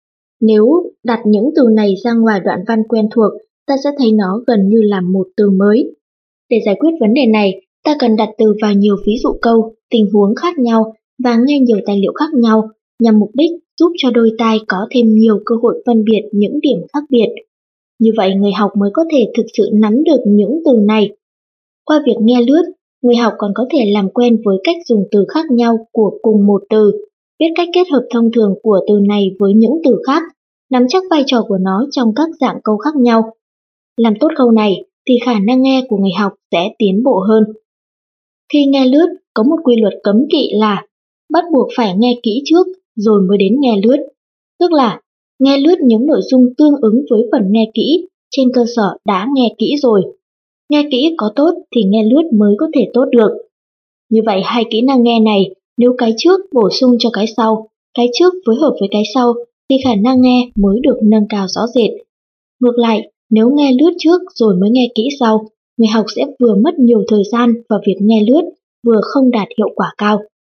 Nếu đặt những từ này ra ngoài đoạn văn quen thuộc, ta sẽ thấy nó gần như là một từ mới. Để giải quyết vấn đề này, ta cần đặt từ vào nhiều ví dụ câu, tình huống khác nhau và nghe nhiều tài liệu khác nhau, nhằm mục đích giúp cho đôi tai có thêm nhiều cơ hội phân biệt những điểm khác biệt. Như vậy người học mới có thể thực sự nắm được những từ này. Qua việc nghe lướt, người học còn có thể làm quen với cách dùng từ khác nhau của cùng một từ, biết cách kết hợp thông thường của từ này với những từ khác, nắm chắc vai trò của nó trong các dạng câu khác nhau. Làm tốt khâu này thì khả năng nghe của người học sẽ tiến bộ hơn. Khi nghe lướt, có một quy luật cấm kỵ là bắt buộc phải nghe kỹ trước rồi mới đến nghe lướt. Tức là nghe lướt những nội dung tương ứng với phần nghe kỹ trên cơ sở đã nghe kỹ rồi. Nghe kỹ có tốt thì nghe lướt mới có thể tốt được. Như vậy hai kỹ năng nghe này, nếu cái trước bổ sung cho cái sau, cái trước phối hợp với cái sau, thì khả năng nghe mới được nâng cao rõ rệt. Ngược lại, nếu nghe lướt trước rồi mới nghe kỹ sau, người học sẽ vừa mất nhiều thời gian vào việc nghe lướt, vừa không đạt hiệu quả cao.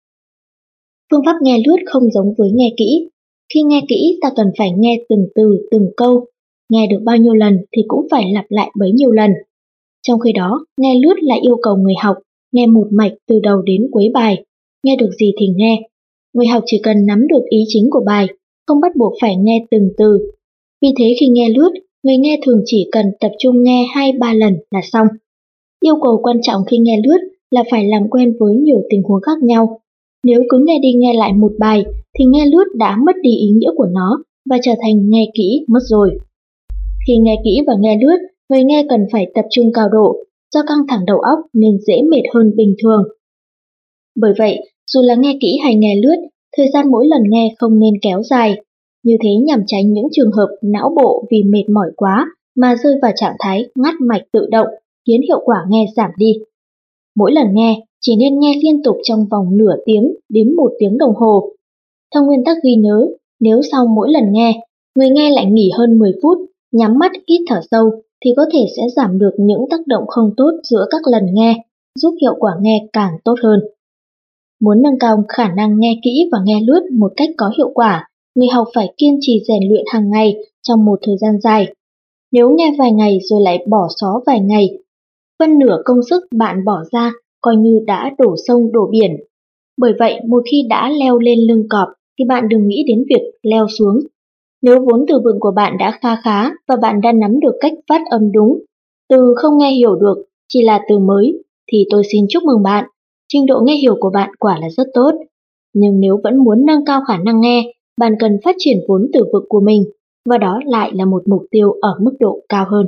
Phương pháp nghe lướt không giống với nghe kỹ. Khi nghe kỹ ta cần phải nghe từng từ, từng câu. Nghe được bao nhiêu lần thì cũng phải lặp lại bấy nhiêu lần. Trong khi đó, nghe lướt lại yêu cầu người học nghe một mạch từ đầu đến cuối bài. Nghe được gì thì nghe. Người học chỉ cần nắm được ý chính của bài, không bắt buộc phải nghe từng từ. Vì thế khi nghe lướt, người nghe thường chỉ cần tập trung nghe hai ba lần là xong. Yêu cầu quan trọng khi nghe lướt là phải làm quen với nhiều tình huống khác nhau. Nếu cứ nghe đi nghe lại một bài thì nghe lướt đã mất đi ý nghĩa của nó và trở thành nghe kỹ mất rồi. Khi nghe kỹ và nghe lướt, người nghe cần phải tập trung cao độ, do căng thẳng đầu óc nên dễ mệt hơn bình thường. Bởi vậy, dù là nghe kỹ hay nghe lướt, thời gian mỗi lần nghe không nên kéo dài. Như thế nhằm tránh những trường hợp não bộ vì mệt mỏi quá mà rơi vào trạng thái ngắt mạch tự động, khiến hiệu quả nghe giảm đi. Mỗi lần nghe chỉ nên nghe liên tục trong vòng nửa tiếng đến một tiếng đồng hồ. Theo nguyên tắc ghi nhớ, nếu sau mỗi lần nghe, người nghe lại nghỉ hơn mười phút, nhắm mắt hít thở sâu thì có thể sẽ giảm được những tác động không tốt giữa các lần nghe, giúp hiệu quả nghe càng tốt hơn. Muốn nâng cao khả năng nghe kỹ và nghe lướt một cách có hiệu quả, người học phải kiên trì rèn luyện hàng ngày trong một thời gian dài. Nếu nghe vài ngày rồi lại bỏ xó vài ngày, phân nửa công sức bạn bỏ ra coi như đã đổ sông đổ biển. Bởi vậy, một khi đã leo lên lưng cọp thì bạn đừng nghĩ đến việc leo xuống. Nếu vốn từ vựng của bạn đã kha khá và bạn đã nắm được cách phát âm đúng, từ không nghe hiểu được chỉ là từ mới, thì tôi xin chúc mừng bạn. Trình độ nghe hiểu của bạn quả là rất tốt. Nhưng nếu vẫn muốn nâng cao khả năng nghe, bạn cần phát triển vốn từ vựng của mình, và đó lại là một mục tiêu ở mức độ cao hơn.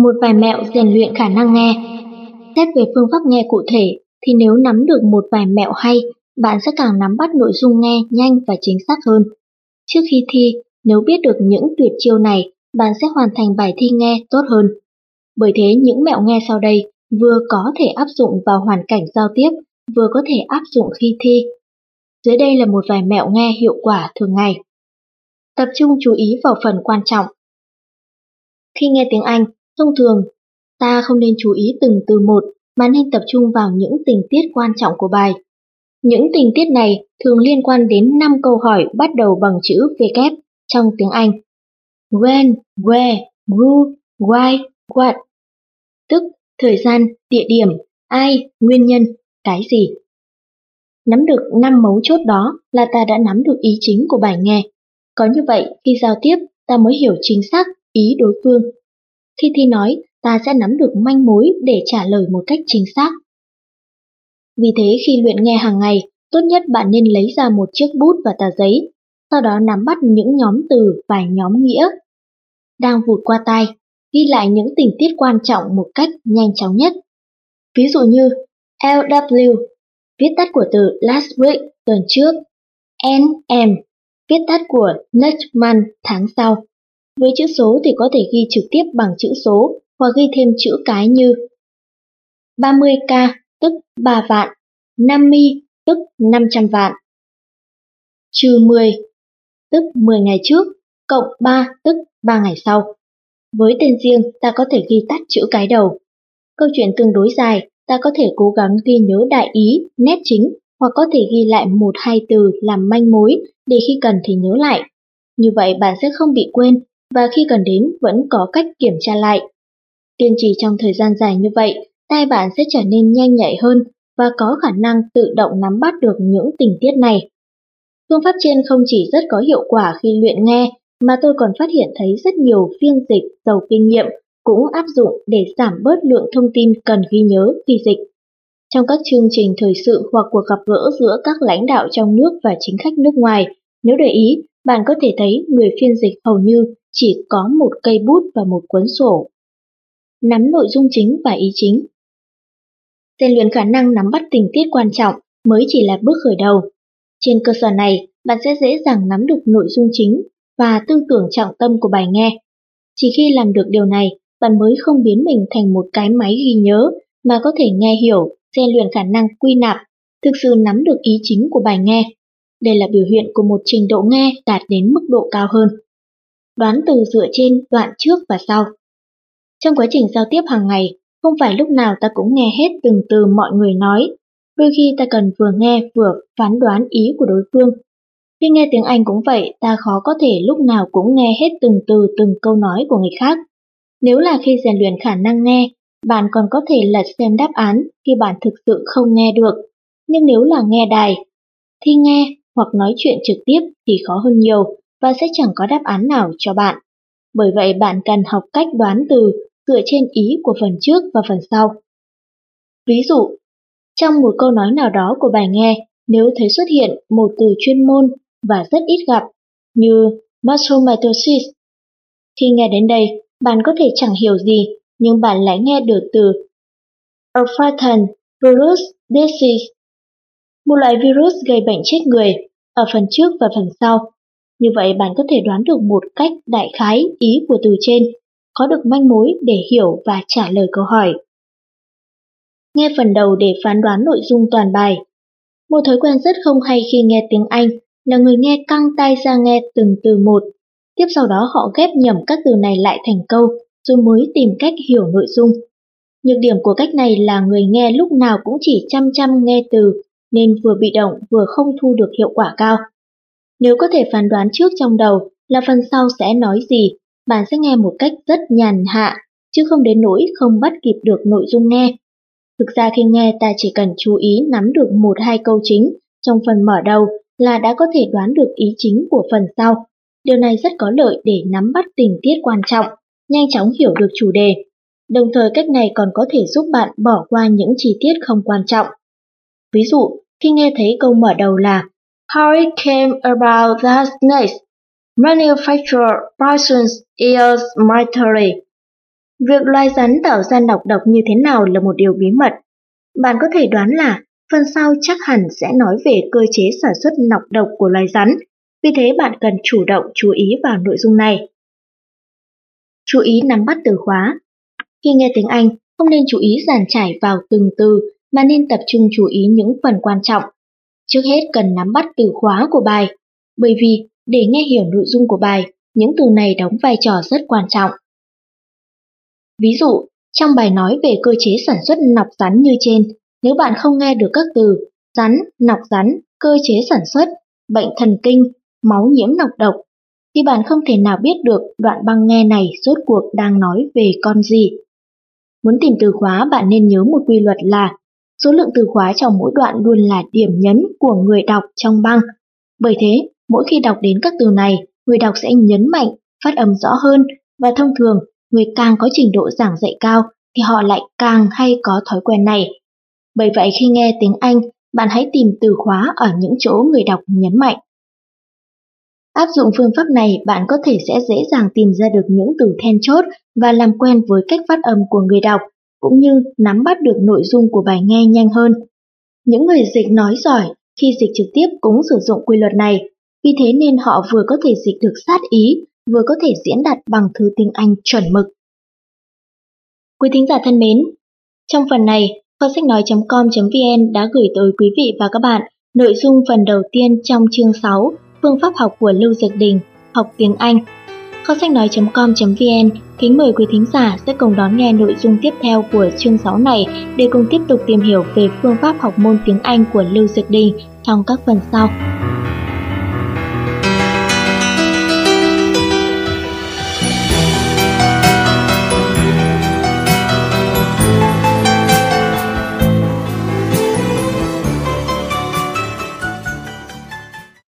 Một vài mẹo rèn luyện khả năng nghe. Xét về phương pháp nghe cụ thể thì nếu nắm được một vài mẹo hay, bạn sẽ càng nắm bắt nội dung nghe nhanh và chính xác hơn. Trước khi thi, nếu biết được những tuyệt chiêu này, bạn sẽ hoàn thành bài thi nghe tốt hơn. Bởi thế những mẹo nghe sau đây vừa có thể áp dụng vào hoàn cảnh giao tiếp, vừa có thể áp dụng khi thi. Dưới đây là một vài mẹo nghe hiệu quả thường ngày. Tập trung chú ý vào phần quan trọng. Khi nghe tiếng Anh, thông thường, ta không nên chú ý từng từ một mà nên tập trung vào những tình tiết quan trọng của bài. Những tình tiết này thường liên quan đến năm câu hỏi bắt đầu bằng chữ W trong tiếng Anh. When, where, who, why, what. Tức thời gian, địa điểm, ai, nguyên nhân, cái gì. Nắm được năm mấu chốt đó là ta đã nắm được ý chính của bài nghe. Có như vậy, khi giao tiếp, ta mới hiểu chính xác ý đối phương. Khi thi nói, ta sẽ nắm được manh mối để trả lời một cách chính xác. Vì thế khi luyện nghe hàng ngày, tốt nhất bạn nên lấy ra một chiếc bút và tờ giấy, sau đó nắm bắt những nhóm từ và nhóm nghĩa. Đang vụt qua tai, ghi lại những tình tiết quan trọng một cách nhanh chóng nhất. Ví dụ như L W, viết tắt của từ last week, tuần trước. N M, viết tắt của next month, tháng sau. Với chữ số thì có thể ghi trực tiếp bằng chữ số hoặc ghi thêm chữ cái như ba mươi k, tức ba vạn, năm mươi, tức năm trăm vạn. Trừ mười, tức mười ngày trước, cộng ba, tức ba ngày sau. Với tên riêng, ta có thể ghi tắt chữ cái đầu. Câu chuyện tương đối dài, ta có thể cố gắng ghi nhớ đại ý, nét chính, hoặc có thể ghi lại một hai từ làm manh mối để khi cần thì nhớ lại. Như vậy bạn sẽ không bị quên, và khi cần đến vẫn có cách kiểm tra lại. Kiên trì trong thời gian dài như vậy, tai bạn sẽ trở nên nhanh nhạy hơn và có khả năng tự động nắm bắt được những tình tiết này. Phương pháp trên không chỉ rất có hiệu quả khi luyện nghe, mà tôi còn phát hiện thấy rất nhiều phiên dịch giàu kinh nghiệm cũng áp dụng để giảm bớt lượng thông tin cần ghi nhớ khi dịch. Trong các chương trình thời sự hoặc cuộc gặp gỡ giữa các lãnh đạo trong nước và chính khách nước ngoài, nếu để ý, bạn có thể thấy người phiên dịch hầu như chỉ có một cây bút và một cuốn sổ. Nắm nội dung chính và ý chính. Rèn luyện khả năng nắm bắt tình tiết quan trọng mới chỉ là bước khởi đầu. Trên cơ sở này, bạn sẽ dễ dàng nắm được nội dung chính và tư tưởng trọng tâm của bài nghe. Chỉ khi làm được điều này, bạn mới không biến mình thành một cái máy ghi nhớ, mà có thể nghe hiểu, rèn luyện khả năng quy nạp, thực sự nắm được ý chính của bài nghe. Đây là biểu hiện của một trình độ nghe đạt đến mức độ cao hơn. Đoán từ dựa trên đoạn trước và sau. Trong quá trình giao tiếp hàng ngày, không phải lúc nào ta cũng nghe hết từng từ mọi người nói. Đôi khi ta cần vừa nghe vừa phán đoán ý của đối phương. Khi nghe tiếng Anh cũng vậy, ta khó có thể lúc nào cũng nghe hết từng từ từng câu nói của người khác. Nếu là khi rèn luyện khả năng nghe, bạn còn có thể lật xem đáp án khi bạn thực sự không nghe được. Nhưng nếu là nghe đài, thi nghe hoặc nói chuyện trực tiếp thì khó hơn nhiều và sẽ chẳng có đáp án nào cho bạn. Bởi vậy bạn cần học cách đoán từ dựa trên ý của phần trước và phần sau. Ví dụ, trong một câu nói nào đó của bài nghe, nếu thấy xuất hiện một từ chuyên môn và rất ít gặp, như mastocytosis, khi nghe đến đây, bạn có thể chẳng hiểu gì, nhưng bạn lại nghe được từ Olfactory virus disease, một loại virus gây bệnh chết người, ở phần trước và phần sau. Như vậy bạn có thể đoán được một cách đại khái ý của từ trên, có được manh mối để hiểu và trả lời câu hỏi. Nghe phần đầu để phán đoán nội dung toàn bài. Một thói quen rất không hay khi nghe tiếng Anh là người nghe căng tai ra nghe từng từ một. Tiếp sau đó họ ghép nhầm các từ này lại thành câu, rồi mới tìm cách hiểu nội dung. Nhược điểm của cách này là người nghe lúc nào cũng chỉ chăm chăm nghe từ, nên vừa bị động vừa không thu được hiệu quả cao. Nếu có thể phán đoán trước trong đầu là phần sau sẽ nói gì, bạn sẽ nghe một cách rất nhàn hạ, chứ không đến nỗi không bắt kịp được nội dung nghe. Thực ra khi nghe ta chỉ cần chú ý nắm được một hai câu chính trong phần mở đầu là đã có thể đoán được ý chính của phần sau. Điều này rất có lợi để nắm bắt tình tiết quan trọng, nhanh chóng hiểu được chủ đề. Đồng thời cách này còn có thể giúp bạn bỏ qua những chi tiết không quan trọng. Ví dụ, khi nghe thấy câu mở đầu là How it came about that snakes manufacture poisons is mystery. Việc loài rắn tạo ra nọc độc như thế nào là một điều bí mật. Bạn có thể đoán là phần sau chắc hẳn sẽ nói về cơ chế sản xuất nọc độc của loài rắn, vì thế bạn cần chủ động chú ý vào nội dung này. Chú ý nắm bắt từ khóa. Khi nghe tiếng Anh, không nên chú ý dàn trải vào từng từ, mà nên tập trung chú ý những phần quan trọng. Trước hết cần nắm bắt từ khóa của bài, bởi vì để nghe hiểu nội dung của bài, những từ này đóng vai trò rất quan trọng. Ví dụ, trong bài nói về cơ chế sản xuất nọc rắn như trên, nếu bạn không nghe được các từ rắn, nọc rắn, cơ chế sản xuất, bệnh thần kinh, máu nhiễm nọc độc, thì bạn không thể nào biết được đoạn băng nghe này rốt cuộc đang nói về con gì. Muốn tìm từ khóa, bạn nên nhớ một quy luật là số lượng từ khóa trong mỗi đoạn luôn là điểm nhấn của người đọc trong băng. Bởi thế, mỗi khi đọc đến các từ này, người đọc sẽ nhấn mạnh, phát âm rõ hơn, và thông thường, người càng có trình độ giảng dạy cao thì họ lại càng hay có thói quen này. Bởi vậy khi nghe tiếng Anh, bạn hãy tìm từ khóa ở những chỗ người đọc nhấn mạnh. Áp dụng phương pháp này, bạn có thể sẽ dễ dàng tìm ra được những từ then chốt và làm quen với cách phát âm của người đọc, cũng như nắm bắt được nội dung của bài nghe nhanh hơn. Những người dịch nói giỏi khi dịch trực tiếp cũng sử dụng quy luật này, vì thế nên họ vừa có thể dịch được sát ý, vừa có thể diễn đạt bằng thư tiếng Anh chuẩn mực. Quý thính giả thân mến, trong phần này, kho sách nói chấm com chấm vn đã gửi tới quý vị và các bạn nội dung phần đầu tiên trong chương sáu, phương pháp học của Lưu Dược Đình, học tiếng Anh. Kho sách nói chấm com chấm vn kính mời quý thính giả sẽ cùng đón nghe nội dung tiếp theo của chương sáu này để cùng tiếp tục tìm hiểu về phương pháp học môn tiếng Anh của Lưu Dược Đình trong các phần sau.